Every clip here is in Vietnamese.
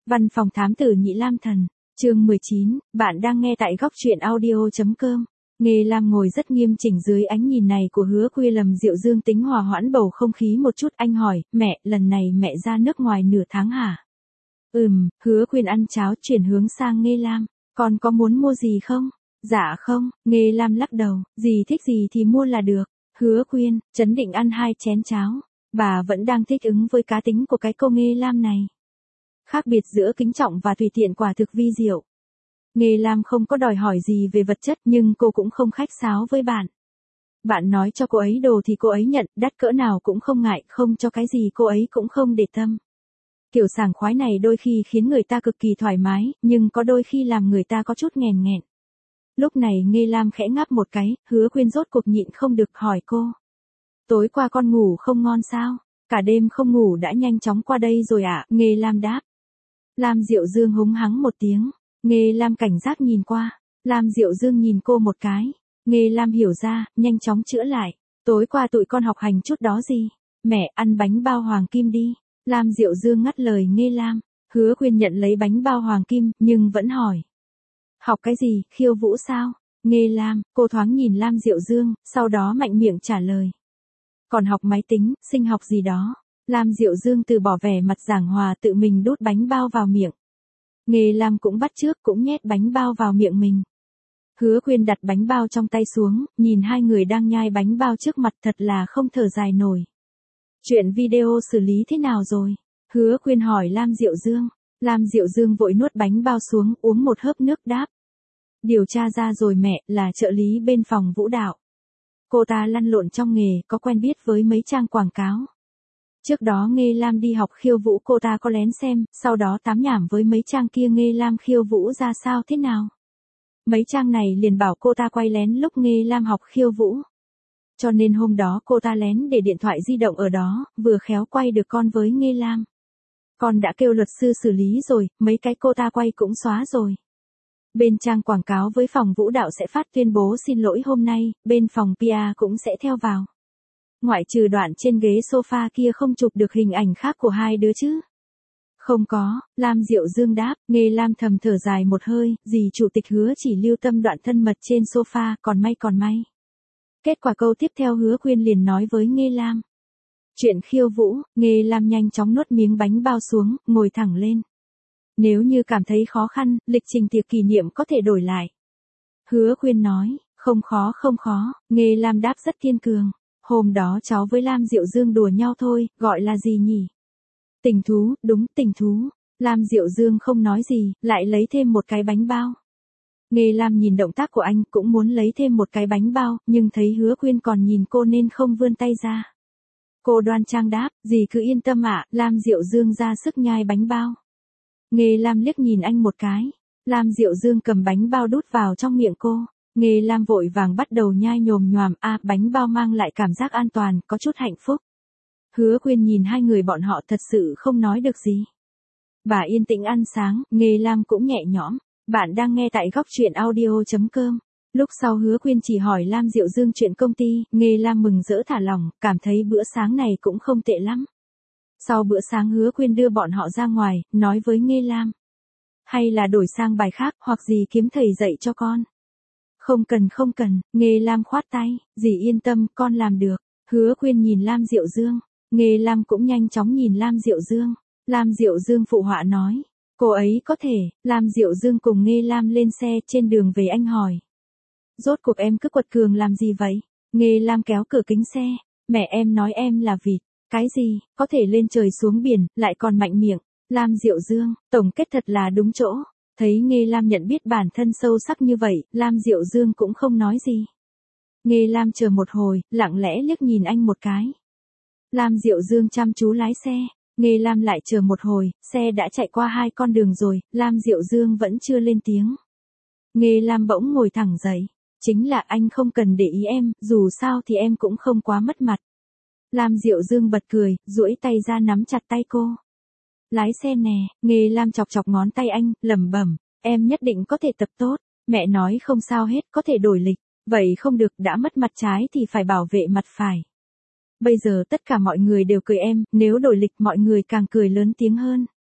Văn phòng thám tử Nhị Lam Thần, chương 19, bạn đang nghe tại góc truyện audio.com. Nghê Lam ngồi rất nghiêm chỉnh dưới ánh nhìn này của Hứa Khuya. Lâm Diệu Dương tính hòa hoãn bầu không khí một chút, anh hỏi, mẹ, lần này mẹ ra nước ngoài nửa tháng hả? Hứa Khuyên ăn cháo chuyển hướng sang Nghê Lam, con có muốn mua gì không? Dạ không, Nghê Lam lắc đầu, gì thích gì thì mua là được. Hứa Khuyên, trấn định ăn 2 chén cháo, bà vẫn đang thích ứng với cá tính của cái cô Nghê Lam này. Khác biệt giữa kính trọng và tùy tiện quả thực vi diệu. Nghê Lam không có đòi hỏi gì về vật chất nhưng cô cũng không khách sáo với bạn. Bạn nói cho cô ấy đồ thì cô ấy nhận, đắt cỡ nào cũng không ngại, không cho cái gì cô ấy cũng không để tâm. Kiểu sảng khoái này đôi khi khiến người ta cực kỳ thoải mái, nhưng có đôi khi làm người ta có chút nghèn nghẹn. Lúc này Nghê Lam khẽ ngáp một cái, Hứa Khuyên rốt cuộc nhịn không được hỏi cô. Tối qua con ngủ không ngon sao? Cả đêm không ngủ đã nhanh chóng qua đây rồi ạ, Nghê Lam đáp. Lam Diệu Dương húng hắng một tiếng, Nghê Lam cảnh giác nhìn qua, Lam Diệu Dương nhìn cô một cái, Nghê Lam hiểu ra, nhanh chóng chữa lại, tối qua tụi con học hành chút đó gì, mẹ ăn bánh bao hoàng kim đi, Lam Diệu Dương ngắt lời Nghê Lam, Hứa Khuyên nhận lấy bánh bao hoàng kim, nhưng vẫn hỏi. Học cái gì, khiêu vũ sao? Nghê Lam, cô thoáng nhìn Lam Diệu Dương, sau đó mạnh miệng trả lời. Còn học máy tính, sinh học gì đó. Lam Diệu Dương từ bỏ vẻ mặt giảng hòa tự mình đút bánh bao vào miệng. Nghê Lam cũng bắt chước cũng nhét bánh bao vào miệng mình. Hứa Khuyên đặt bánh bao trong tay xuống, nhìn hai người đang nhai bánh bao trước mặt thật là không thở dài nổi. Chuyện video xử lý thế nào rồi? Hứa Khuyên hỏi Lam Diệu Dương. Lam Diệu Dương vội nuốt bánh bao xuống, uống một hớp nước đáp. Điều tra ra rồi mẹ, là trợ lý bên phòng vũ đạo. Cô ta lăn lộn trong nghề, có quen biết với mấy trang quảng cáo. Trước đó Nghê Lam đi học khiêu vũ cô ta có lén xem, sau đó tám nhảm với mấy trang kia Nghê Lam khiêu vũ ra sao thế nào. Mấy trang này liền bảo cô ta quay lén lúc Nghê Lam học khiêu vũ. Cho nên hôm đó cô ta lén để điện thoại di động ở đó, vừa khéo quay được con với Nghê Lam. Con đã kêu luật sư xử lý rồi, mấy cái cô ta quay cũng xóa rồi. Bên trang quảng cáo với phòng vũ đạo sẽ phát tuyên bố xin lỗi hôm nay, bên phòng PR cũng sẽ theo vào. Ngoại trừ đoạn trên ghế sofa kia không chụp được hình ảnh khác của hai đứa chứ? Không có, Lam Diệu Dương đáp, Nghê Lam thầm thở dài một hơi, dì chủ tịch Hứa chỉ lưu tâm đoạn thân mật trên sofa, còn may. Kết quả câu tiếp theo Hứa Khuyên liền nói với Nghê Lam. Chuyện khiêu vũ, Nghê Lam nhanh chóng nuốt miếng bánh bao xuống, ngồi thẳng lên. Nếu như cảm thấy khó khăn, lịch trình tiệc kỷ niệm có thể đổi lại. Hứa Khuyên nói, không khó, Nghê Lam đáp rất kiên cường. Hôm đó cháu với Lam Diệu Dương đùa nhau thôi, gọi là gì nhỉ? Tình thú, đúng, tình thú. Lam Diệu Dương không nói gì, lại lấy thêm một cái bánh bao. Nghê Lam nhìn động tác của anh cũng muốn lấy thêm một cái bánh bao, nhưng thấy Hứa Khuyên còn nhìn cô nên không vươn tay ra. Cô đoan trang đáp, dì cứ yên tâm ạ, Lam Diệu Dương ra sức nhai bánh bao. Nghê Lam liếc nhìn anh một cái. Lam Diệu Dương cầm bánh bao đút vào trong miệng cô. Nghê Lam vội vàng bắt đầu nhai nhồm nhoàm, bánh bao mang lại cảm giác an toàn, có chút hạnh phúc. Hứa Khuyên nhìn hai người bọn họ thật sự không nói được gì. Bà yên tĩnh ăn sáng, Nghê Lam cũng nhẹ nhõm. Bạn đang nghe tại góc truyện audio.com. Lúc sau Hứa Khuyên chỉ hỏi Lam Diệu Dương chuyện công ty, Nghê Lam mừng rỡ thả lỏng, cảm thấy bữa sáng này cũng không tệ lắm. Sau bữa sáng Hứa Khuyên đưa bọn họ ra ngoài, nói với Nghê Lam. Hay là đổi sang bài khác, hoặc gì kiếm thầy dạy cho con. Không cần, Nghê Lam khoát tay, dì yên tâm, con làm được. Hứa Khuyên nhìn Lam Diệu Dương, Nghê Lam cũng nhanh chóng nhìn Lam Diệu Dương. Lam Diệu Dương phụ họa nói, cô ấy có thể. Lam Diệu Dương cùng Nghê Lam lên xe, trên đường về anh hỏi. Rốt cuộc em cứ quật cường làm gì vậy? Nghê Lam kéo cửa kính xe, mẹ em nói em là vịt. Cái gì, có thể lên trời xuống biển, lại còn mạnh miệng. Lam Diệu Dương, tổng kết thật là đúng chỗ. Thấy Nghê Lam nhận biết bản thân sâu sắc như vậy, Lam Diệu Dương cũng không nói gì. Nghê Lam chờ một hồi, lặng lẽ liếc nhìn anh một cái. Lam Diệu Dương chăm chú lái xe. Nghê Lam lại chờ một hồi, xe đã chạy qua 2 con đường rồi, Lam Diệu Dương vẫn chưa lên tiếng. Nghê Lam bỗng ngồi thẳng dậy. Chính là anh không cần để ý em, dù sao thì em cũng không quá mất mặt. Lam Diệu Dương bật cười, duỗi tay ra nắm chặt tay cô. Lái xe nè, Nghê Lam chọc chọc ngón tay anh, lẩm bẩm, em nhất định có thể tập tốt. Mẹ nói không sao hết, có thể đổi lịch. Vậy không được, đã mất mặt trái thì phải bảo vệ mặt phải. Bây giờ tất cả mọi người đều cười em, nếu đổi lịch mọi người càng cười lớn tiếng hơn.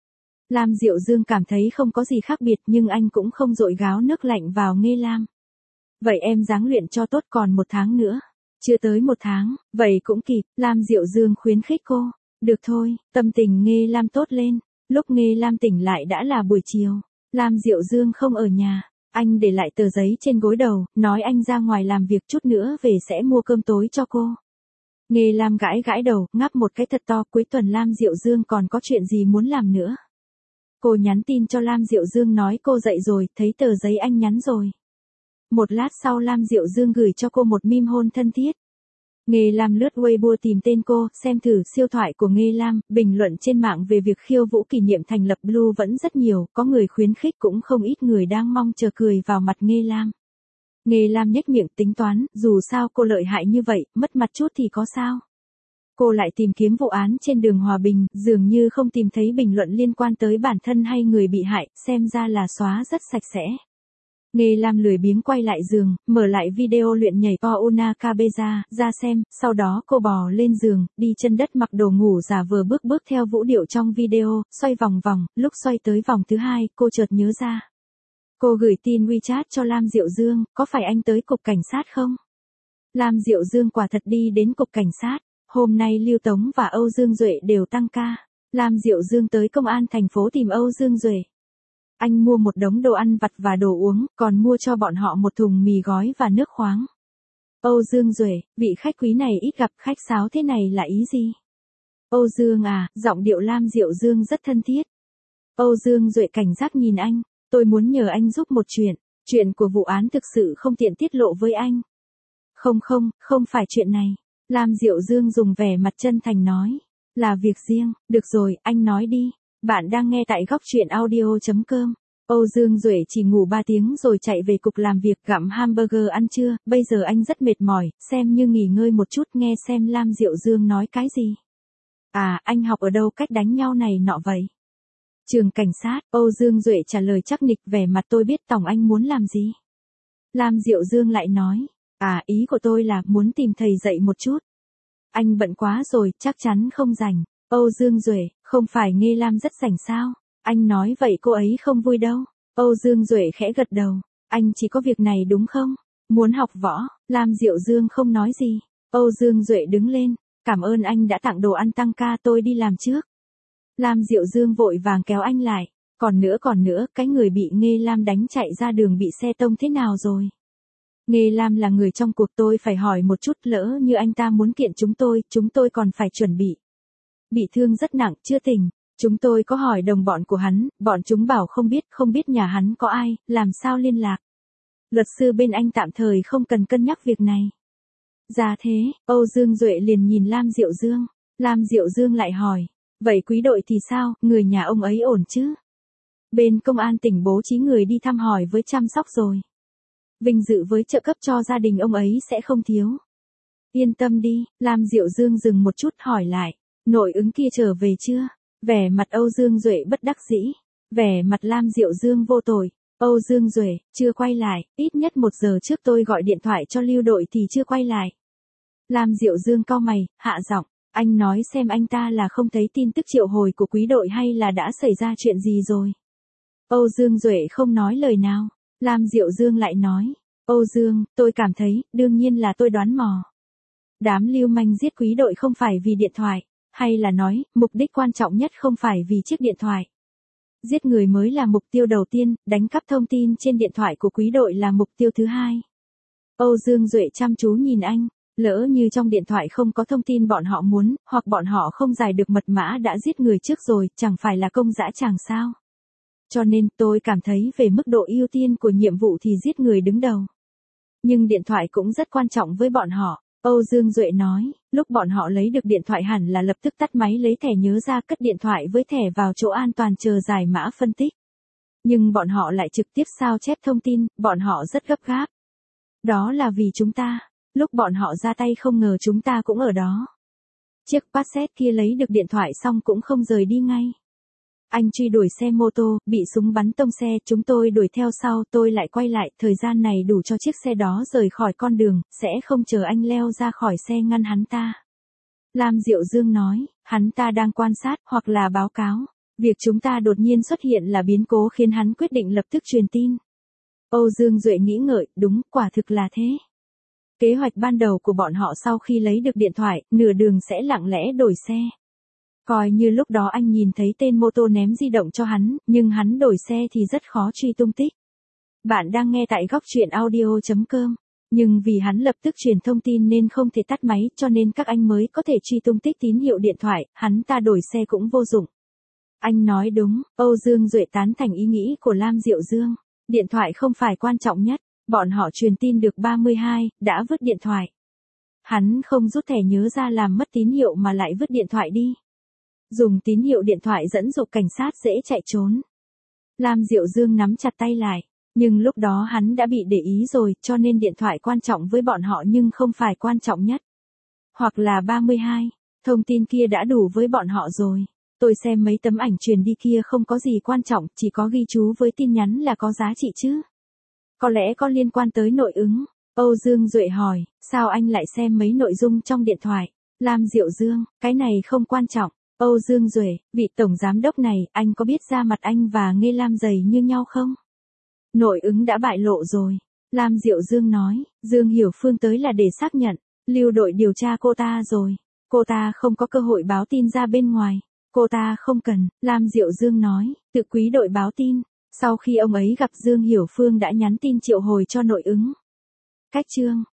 Lam Diệu Dương cảm thấy không có gì khác biệt nhưng anh cũng không dội gáo nước lạnh vào Nghê Lam. Vậy em ráng luyện cho tốt, còn 1 tháng nữa. Chưa tới 1 tháng, vậy cũng kịp, Lam Diệu Dương khuyến khích cô. Được thôi, tâm tình Nghê Lam tốt lên. Lúc Nghê Lam tỉnh lại đã là buổi chiều. Lam Diệu Dương không ở nhà. Anh để lại tờ giấy trên gối đầu, nói anh ra ngoài làm việc chút nữa về sẽ mua cơm tối cho cô. Nghê Lam gãi gãi đầu, ngáp một cái thật to, cuối tuần Lam Diệu Dương còn có chuyện gì muốn làm nữa. Cô nhắn tin cho Lam Diệu Dương nói cô dậy rồi, thấy tờ giấy anh nhắn rồi. Một lát sau Lam Diệu Dương gửi cho cô một meme hôn thân thiết. Nghê Lam lướt Weibo tìm tên cô, xem thử siêu thoại của Nghê Lam, bình luận trên mạng về việc khiêu vũ kỷ niệm thành lập Blue vẫn rất nhiều, có người khuyến khích cũng không ít người đang mong chờ cười vào mặt Nghê Lam. Nghê Lam nhếch miệng tính toán, dù sao cô lợi hại như vậy, mất mặt chút thì có sao. Cô lại tìm kiếm vụ án trên đường Hòa Bình, dường như không tìm thấy bình luận liên quan tới bản thân hay người bị hại, xem ra là xóa rất sạch sẽ. Nghê Lam lười biếng quay lại giường, mở lại video luyện nhảy Pauna Cabeza ra xem, sau đó cô bò lên giường, đi chân đất mặc đồ ngủ giả vờ bước theo vũ điệu trong video, xoay vòng vòng, lúc xoay tới vòng thứ 2, cô chợt nhớ ra. Cô gửi tin WeChat cho Lam Diệu Dương, có phải anh tới cục cảnh sát không? Lam Diệu Dương quả thật đi đến cục cảnh sát, hôm nay Lưu Tống và Âu Dương Duệ đều tăng ca. Lam Diệu Dương tới công an thành phố tìm Âu Dương Duệ. Anh mua một đống đồ ăn vặt và đồ uống, còn mua cho bọn họ một thùng mì gói và nước khoáng. Âu Dương Duệ, vị khách quý này ít gặp, khách sáo thế này là ý gì? Âu Dương à, giọng điệu Lam Diệu Dương rất thân thiết. Âu Dương Duệ cảnh giác nhìn anh, tôi muốn nhờ anh giúp một chuyện của vụ án thực sự không tiện tiết lộ với anh. Không phải chuyện này. Lam Diệu Dương dùng vẻ mặt chân thành nói, là việc riêng, được rồi, anh nói đi. Bạn đang nghe tại góc truyện audio.com. Âu Dương Duệ chỉ ngủ 3 tiếng rồi chạy về cục làm việc gặm hamburger ăn trưa, bây giờ anh rất mệt mỏi, xem như nghỉ ngơi một chút nghe xem Lam Diệu Dương nói cái gì. À, anh học ở đâu cách đánh nhau này nọ vậy? Trường cảnh sát, Âu Dương Duệ trả lời chắc nịch vẻ mặt tôi biết tổng anh muốn làm gì. Lam Diệu Dương lại nói, à ý của tôi là muốn tìm thầy dạy một chút. Anh bận quá rồi, chắc chắn không rảnh. Âu Dương Duệ, không phải Nghê Lam rất rảnh sao? Anh nói vậy cô ấy không vui đâu. Âu Dương Duệ khẽ gật đầu. Anh chỉ có việc này đúng không? Muốn học võ, Lam Diệu Dương không nói gì. Âu Dương Duệ đứng lên. Cảm ơn anh đã tặng đồ ăn tăng ca, tôi đi làm trước. Lam Diệu Dương vội vàng kéo anh lại. Còn nữa, cái người bị Nghê Lam đánh chạy ra đường bị xe tông thế nào rồi? Nghê Lam là người trong cuộc, tôi phải hỏi một chút, lỡ như anh ta muốn kiện chúng tôi còn phải chuẩn bị. Bị thương rất nặng, chưa tỉnh. Chúng tôi có hỏi đồng bọn của hắn, bọn chúng bảo không biết nhà hắn có ai, làm sao liên lạc. Luật sư bên anh tạm thời không cần cân nhắc việc này. Ra thế, Âu Dương Duệ liền nhìn Lam Diệu Dương. Lam Diệu Dương lại hỏi, vậy quý đội thì sao, người nhà ông ấy ổn chứ? Bên công an tỉnh bố trí người đi thăm hỏi với chăm sóc rồi. Vinh dự với trợ cấp cho gia đình ông ấy sẽ không thiếu. Yên tâm đi, Lam Diệu Dương dừng một chút hỏi lại, nội ứng kia trở về chưa? Vẻ mặt Âu Dương Duệ bất đắc dĩ. Vẻ mặt Lam Diệu Dương vô tội. Âu Dương Duệ, chưa quay lại, ít nhất 1 giờ trước tôi gọi điện thoại cho Lưu đội thì chưa quay lại. Lam Diệu Dương cau mày, hạ giọng, anh nói xem anh ta là không thấy tin tức triệu hồi của quý đội hay là đã xảy ra chuyện gì rồi. Âu Dương Duệ không nói lời nào. Lam Diệu Dương lại nói, Âu Dương, tôi cảm thấy, đương nhiên là tôi đoán mò. Đám lưu manh giết quý đội không phải vì điện thoại, hay là nói, mục đích quan trọng nhất không phải vì chiếc điện thoại. Giết người mới là mục tiêu đầu tiên, đánh cắp thông tin trên điện thoại của quý đội là mục tiêu thứ hai. Âu Dương Duệ chăm chú nhìn anh, lỡ như trong điện thoại không có thông tin bọn họ muốn, hoặc bọn họ không giải được mật mã đã giết người trước rồi, chẳng phải là công dã tràng sao. Cho nên tôi cảm thấy về mức độ ưu tiên của nhiệm vụ thì giết người đứng đầu. Nhưng điện thoại cũng rất quan trọng với bọn họ. Âu Dương Duệ nói, lúc bọn họ lấy được điện thoại hẳn là lập tức tắt máy lấy thẻ nhớ ra cất điện thoại với thẻ vào chỗ an toàn chờ giải mã phân tích. Nhưng bọn họ lại trực tiếp sao chép thông tin, bọn họ rất gấp gáp. Đó là vì chúng ta, lúc bọn họ ra tay không ngờ chúng ta cũng ở đó. Chiếc Passat kia lấy được điện thoại xong cũng không rời đi ngay. Anh truy đuổi xe mô tô, bị súng bắn tông xe, chúng tôi đuổi theo sau, tôi lại quay lại, thời gian này đủ cho chiếc xe đó rời khỏi con đường, sẽ không chờ anh leo ra khỏi xe ngăn hắn ta. Lam Diệu Dương nói, hắn ta đang quan sát, hoặc là báo cáo. Việc chúng ta đột nhiên xuất hiện là biến cố khiến hắn quyết định lập tức truyền tin. Âu Dương Duệ nghĩ ngợi, đúng, quả thực là thế. Kế hoạch ban đầu của bọn họ sau khi lấy được điện thoại, nửa đường sẽ lặng lẽ đổi xe. Coi như lúc đó anh nhìn thấy tên mô tô ném di động cho hắn, nhưng hắn đổi xe thì rất khó truy tung tích. Bạn đang nghe tại góc truyện audio.com. Nhưng vì hắn lập tức truyền thông tin nên không thể tắt máy, cho nên các anh mới có thể truy tung tích tín hiệu điện thoại, hắn ta đổi xe cũng vô dụng. Anh nói đúng, Âu Dương Duệ tán thành ý nghĩ của Lam Diệu Dương. Điện thoại không phải quan trọng nhất, bọn họ truyền tin được 32, đã vứt điện thoại. Hắn không rút thẻ nhớ ra làm mất tín hiệu mà lại vứt điện thoại đi. Dùng tín hiệu điện thoại dẫn dụ cảnh sát dễ chạy trốn. Lam Diệu Dương nắm chặt tay lại, nhưng lúc đó hắn đã bị để ý rồi, cho nên điện thoại quan trọng với bọn họ nhưng không phải quan trọng nhất. Hoặc là 32, thông tin kia đã đủ với bọn họ rồi. Tôi xem mấy tấm ảnh truyền đi kia không có gì quan trọng, chỉ có ghi chú với tin nhắn là có giá trị chứ. Có lẽ có liên quan tới nội ứng. Âu Dương Duệ hỏi, sao anh lại xem mấy nội dung trong điện thoại? Lam Diệu Dương, cái này không quan trọng. Âu Dương Duệ, vị tổng giám đốc này, anh có biết da mặt anh và Nghê Lam dày như nhau không? Nội ứng đã bại lộ rồi. Lam Diệu Dương nói, Dương Hiểu Phương tới là để xác nhận, lưu đội điều tra cô ta rồi. Cô ta không có cơ hội báo tin ra bên ngoài. Cô ta không cần, Lam Diệu Dương nói, tự quý đội báo tin. Sau khi ông ấy gặp Dương Hiểu Phương đã nhắn tin triệu hồi cho nội ứng. Cách chương